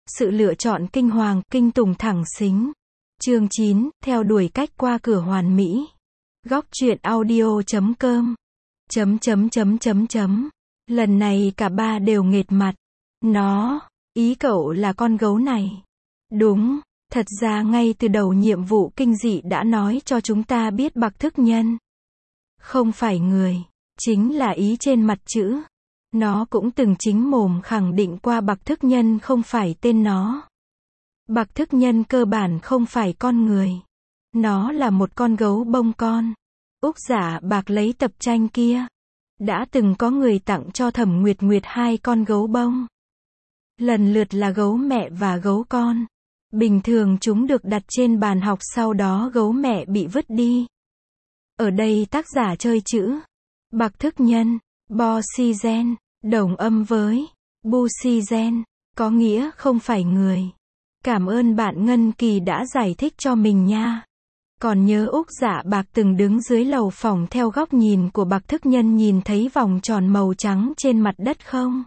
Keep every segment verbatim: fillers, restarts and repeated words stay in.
Sự lựa chọn kinh hoàng, kinh tùng thẳng xính. Chương chín, theo đuổi cách qua cửa hoàn mỹ. Góc truyện audio chấm com. Chấm chấm chấm chấm chấm. Lần này cả ba đều nghệt mặt. Nó, ý cậu là con gấu này. Đúng, thật ra ngay từ đầu nhiệm vụ kinh dị đã nói cho chúng ta biết bạc thức nhân không phải người, chính là ý trên mặt chữ. Nó cũng từng chính mồm khẳng định qua bạc thức nhân không phải tên nó. Bạc thức nhân cơ bản không phải con người. Nó là một con gấu bông con. Úc Giả Bạc lấy tập tranh kia. Đã từng có người tặng cho Thẩm Nguyệt Nguyệt hai con gấu bông. Lần lượt là gấu mẹ và gấu con. Bình thường chúng được đặt trên bàn học, sau đó gấu mẹ bị vứt đi. Ở đây tác giả chơi chữ. Bạc thức nhân, bo si gen, đồng âm với bu si gen, có nghĩa không phải người. Cảm ơn bạn Ngân Kỳ đã giải thích cho mình nha. Còn nhớ Úc Dạ Bạc từng đứng dưới lầu phòng theo góc nhìn của bạc thức nhân nhìn thấy vòng tròn màu trắng trên mặt đất không?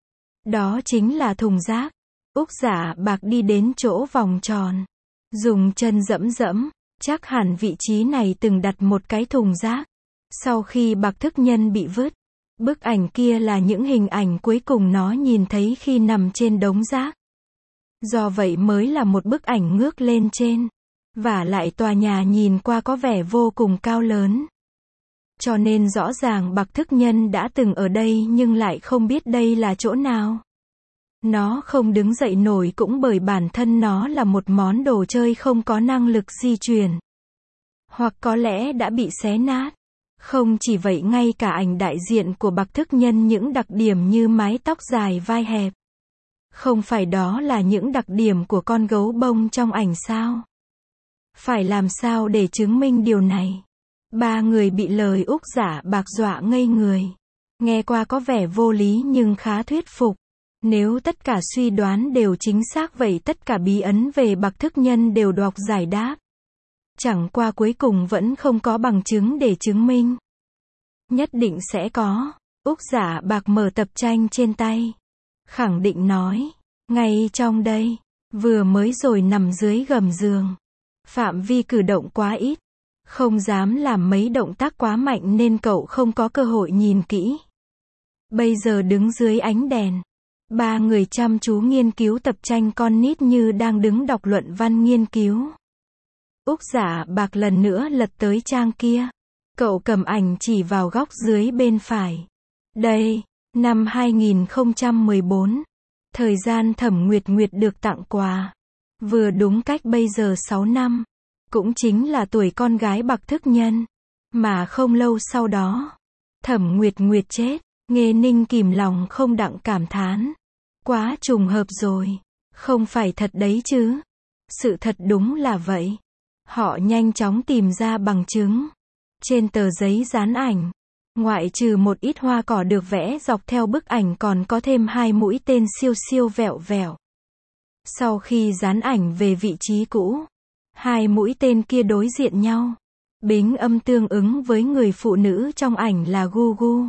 Đó chính là thùng rác. Úc Dạ Bạc đi đến chỗ vòng tròn, dùng chân dẫm dẫm, chắc hẳn vị trí này từng đặt một cái thùng rác. Sau khi bạc thức nhân bị vứt, bức ảnh kia là những hình ảnh cuối cùng nó nhìn thấy khi nằm trên đống rác. Do vậy mới là một bức ảnh ngước lên trên. Vả lại tòa nhà nhìn qua có vẻ vô cùng cao lớn. Cho nên rõ ràng bạc thức nhân đã từng ở đây nhưng lại không biết đây là chỗ nào. Nó không đứng dậy nổi cũng bởi bản thân nó là một món đồ chơi không có năng lực di chuyển. Hoặc có lẽ đã bị xé nát. Không chỉ vậy, ngay cả ảnh đại diện của bạc thức nhân, những đặc điểm như mái tóc dài vai hẹp. Không phải đó là những đặc điểm của con gấu bông trong ảnh sao? Phải làm sao để chứng minh điều này? Ba người bị lời Úc Giả Bạc dọa ngây người. Nghe qua có vẻ vô lý nhưng khá thuyết phục. Nếu tất cả suy đoán đều chính xác vậy tất cả bí ấn về bạc thức nhân đều được giải đáp. Chẳng qua cuối cùng vẫn không có bằng chứng để chứng minh. Nhất định sẽ có. Úc Giả Bạc mở tập tranh trên tay. Khẳng định nói. Ngay trong đây. Vừa mới rồi nằm dưới gầm giường. Phạm vi cử động quá ít. Không dám làm mấy động tác quá mạnh nên cậu không có cơ hội nhìn kỹ. Bây giờ đứng dưới ánh đèn. Ba người chăm chú nghiên cứu tập tranh con nít như đang đứng đọc luận văn nghiên cứu. Úc Giả Bạc lần nữa lật tới trang kia. Cậu cầm ảnh chỉ vào góc dưới bên phải. Đây, năm hai nghìn không trăm mười bốn. Thời gian Thẩm Nguyệt Nguyệt được tặng quà. Vừa đúng cách bây giờ sáu năm. Cũng chính là tuổi con gái bạc thức nhân. Mà không lâu sau đó, Thẩm Nguyệt Nguyệt chết. Nghê Ninh kìm lòng không đặng cảm thán. Quá trùng hợp rồi. Không phải thật đấy chứ. Sự thật đúng là vậy. Họ nhanh chóng tìm ra bằng chứng. Trên tờ giấy dán ảnh, ngoại trừ một ít hoa cỏ được vẽ dọc theo bức ảnh còn có thêm hai mũi tên siêu siêu vẹo vẹo. Sau khi dán ảnh về vị trí cũ, hai mũi tên kia đối diện nhau. Bính âm tương ứng với người phụ nữ trong ảnh là Gu Gu.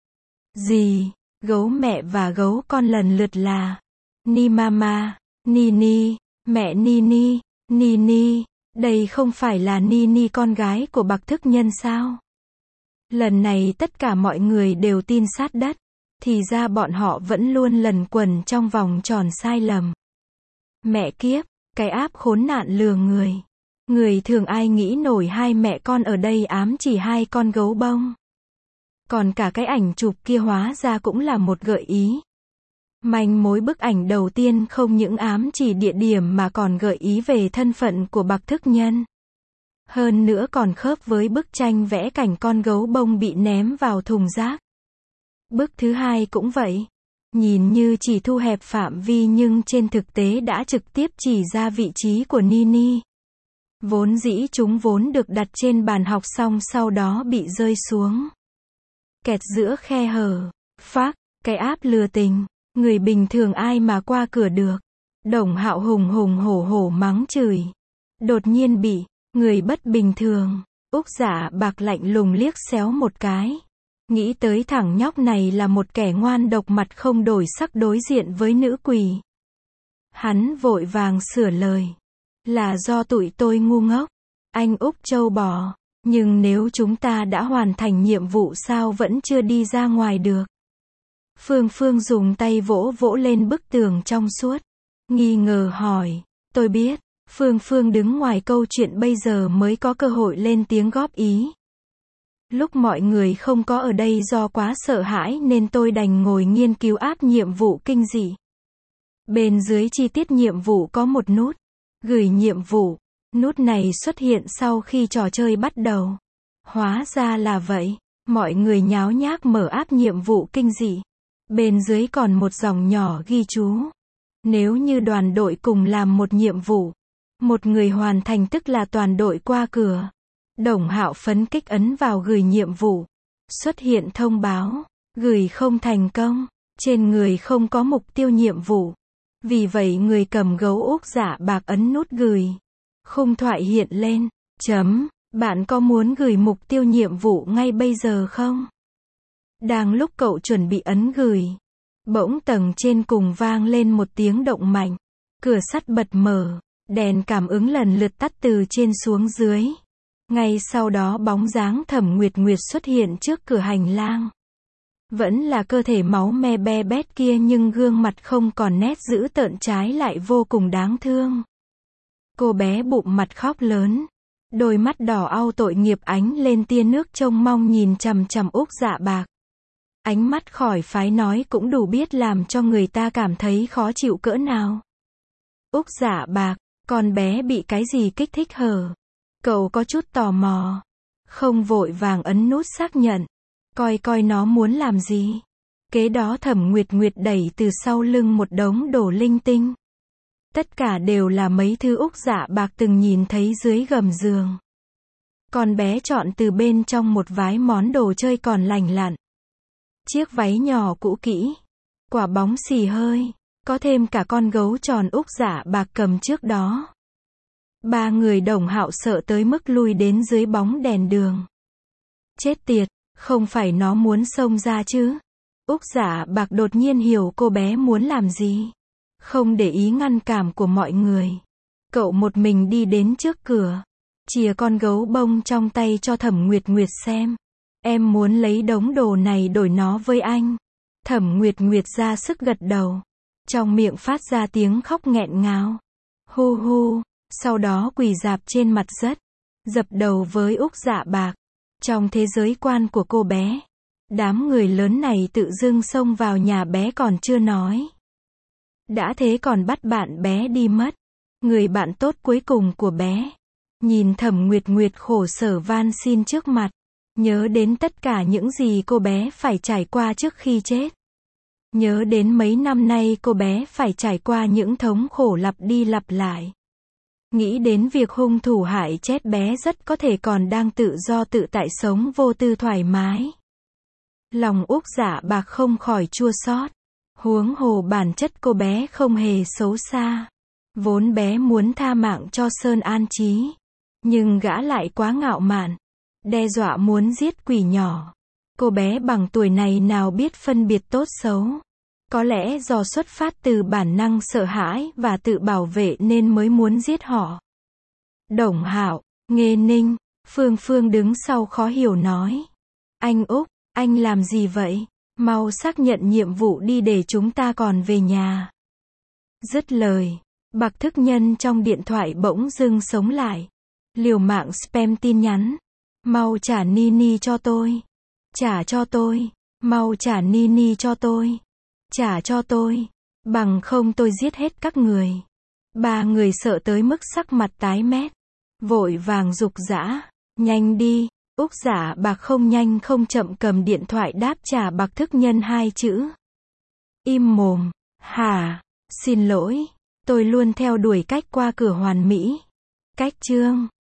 Gì? Gấu mẹ và gấu con lần lượt là Ni Mama, Ni Ni, mẹ Ni Ni, Ni Ni. Đây không phải là Ni Ni con gái của bạc thức nhân sao? Lần này tất cả mọi người đều tin sát đất. Thì ra bọn họ vẫn luôn lẩn quẩn trong vòng tròn sai lầm. Mẹ kiếp, cái áp khốn nạn lừa người. Người thường ai nghĩ nổi hai mẹ con ở đây ám chỉ hai con gấu bông. Còn cả cái ảnh chụp kia hóa ra cũng là một gợi ý. Manh mối bức ảnh đầu tiên không những ám chỉ địa điểm mà còn gợi ý về thân phận của bạc thức nhân. Hơn nữa còn khớp với bức tranh vẽ cảnh con gấu bông bị ném vào thùng rác. Bức thứ hai cũng vậy. Nhìn như chỉ thu hẹp phạm vi nhưng trên thực tế đã trực tiếp chỉ ra vị trí của Nini. Vốn dĩ chúng vốn được đặt trên bàn học xong sau đó bị rơi xuống. Kẹt giữa khe hở. Phác, cái áp lừa tình. Người bình thường ai mà qua cửa được. Đồng Hạo hùng hùng hổ hổ mắng chửi. Đột nhiên bị, người bất bình thường. Úc Giả Bạc lạnh lùng liếc xéo một cái. Nghĩ tới thằng nhóc này là một kẻ ngoan độc mặt không đổi sắc đối diện với nữ quỷ. Hắn vội vàng sửa lời. Là do tụi tôi ngu ngốc. Anh Úc trâu bò. Nhưng nếu chúng ta đã hoàn thành nhiệm vụ sao vẫn chưa đi ra ngoài được? Phương Phương dùng tay vỗ vỗ lên bức tường trong suốt. Nghi ngờ hỏi. Tôi biết. Phương Phương đứng ngoài câu chuyện bây giờ mới có cơ hội lên tiếng góp ý. Lúc mọi người không có ở đây do quá sợ hãi nên tôi đành ngồi nghiên cứu áp nhiệm vụ kinh dị. Bên dưới chi tiết nhiệm vụ có một nút. Gửi nhiệm vụ. Nút này xuất hiện sau khi trò chơi bắt đầu. Hóa ra là vậy. Mọi người nháo nhác mở áp nhiệm vụ kinh dị. Bên dưới còn một dòng nhỏ ghi chú. Nếu như đoàn đội cùng làm một nhiệm vụ, một người hoàn thành tức là toàn đội qua cửa. Đồng Hạo phấn kích ấn vào gửi nhiệm vụ. Xuất hiện thông báo. Gửi không thành công. Trên người không có mục tiêu nhiệm vụ. Vì vậy người cầm gấu úc dạ bạc ấn nút gửi. Khung thoại hiện lên. Chấm. Bạn có muốn gửi mục tiêu nhiệm vụ ngay bây giờ không? Đang lúc cậu chuẩn bị ấn gửi. Bỗng tầng trên cùng vang lên một tiếng động mạnh. Cửa sắt bật mở. Đèn cảm ứng lần lượt tắt từ trên xuống dưới. Ngay sau đó bóng dáng Thẩm Nguyệt Nguyệt xuất hiện trước cửa hành lang. Vẫn là cơ thể máu me be bét kia nhưng gương mặt không còn nét dữ tợn, trái lại vô cùng đáng thương. Cô bé bụng mặt khóc lớn. Đôi mắt đỏ au tội nghiệp ánh lên tia nước trông mong nhìn chằm chằm Úc Dạ Bạc. Ánh mắt khỏi phái nói cũng đủ biết làm cho người ta cảm thấy khó chịu cỡ nào. Úc Dạ Bạc, con bé bị cái gì kích thích hở? Cậu có chút tò mò. Không vội vàng ấn nút xác nhận. Coi coi nó muốn làm gì. Kế đó Thẩm Nguyệt Nguyệt đẩy từ sau lưng một đống đồ linh tinh. Tất cả đều là mấy thứ Úc Dạ Bạc từng nhìn thấy dưới gầm giường. Con bé chọn từ bên trong một vái món đồ chơi còn lành lặn. Chiếc váy nhỏ cũ kỹ. Quả bóng xì hơi. Có thêm cả con gấu tròn Úc Dạ Bạc cầm trước đó. Ba người Đồng Hạo sợ tới mức lui đến dưới bóng đèn đường. Chết tiệt, không phải nó muốn xông ra chứ? Úc Dạ Bạc đột nhiên hiểu cô bé muốn làm gì. Không để ý ngăn cản của mọi người. Cậu một mình đi đến trước cửa. Chìa con gấu bông trong tay cho Thẩm Nguyệt Nguyệt xem. Em muốn lấy đống đồ này đổi nó với anh. Thẩm Nguyệt Nguyệt ra sức gật đầu. Trong miệng phát ra tiếng khóc nghẹn ngào. Hu hu. Sau đó quỳ rạp trên mặt đất. Dập đầu với Úc Dạ Bạc. Trong thế giới quan của cô bé. Đám người lớn này tự dưng xông vào nhà bé còn chưa nói. Đã thế còn bắt bạn bé đi mất. Người bạn tốt cuối cùng của bé. Nhìn Thẩm Nguyệt Nguyệt khổ sở van xin trước mặt. Nhớ đến tất cả những gì cô bé phải trải qua trước khi chết. Nhớ đến mấy năm nay cô bé phải trải qua những thống khổ lặp đi lặp lại. Nghĩ đến việc hung thủ hại chết bé rất có thể còn đang tự do tự tại sống vô tư thoải mái. Lòng Úc Dạ Bạc không khỏi chua xót. Huống hồ bản chất cô bé không hề xấu xa. Vốn bé muốn tha mạng cho Sơn an trí. Nhưng gã lại quá ngạo mạn. Đe dọa muốn giết quỷ nhỏ. Cô bé bằng tuổi này nào biết phân biệt tốt xấu. Có lẽ do xuất phát từ bản năng sợ hãi và tự bảo vệ nên mới muốn giết họ. Đồng Hạo, Nghê Ninh, Phương Phương đứng sau khó hiểu nói. Anh Úc, anh làm gì vậy? Mau xác nhận nhiệm vụ đi để chúng ta còn về nhà. Dứt lời, Bạc Thức Nhân trong điện thoại bỗng dưng sống lại. Liều mạng spam tin nhắn. Mau trả Nini cho tôi. Trả cho tôi. Mau trả Nini cho tôi. Trả cho tôi. Bằng không tôi giết hết các người. Ba người sợ tới mức sắc mặt tái mét. Vội vàng giục giã. Nhanh đi. Úc Dạ Bạc không nhanh không chậm cầm điện thoại đáp trả Bạc Thức Nhân hai chữ. Im mồm. Hả? Xin lỗi. Tôi luôn theo đuổi cách qua cửa hoàn mỹ. Cách chương.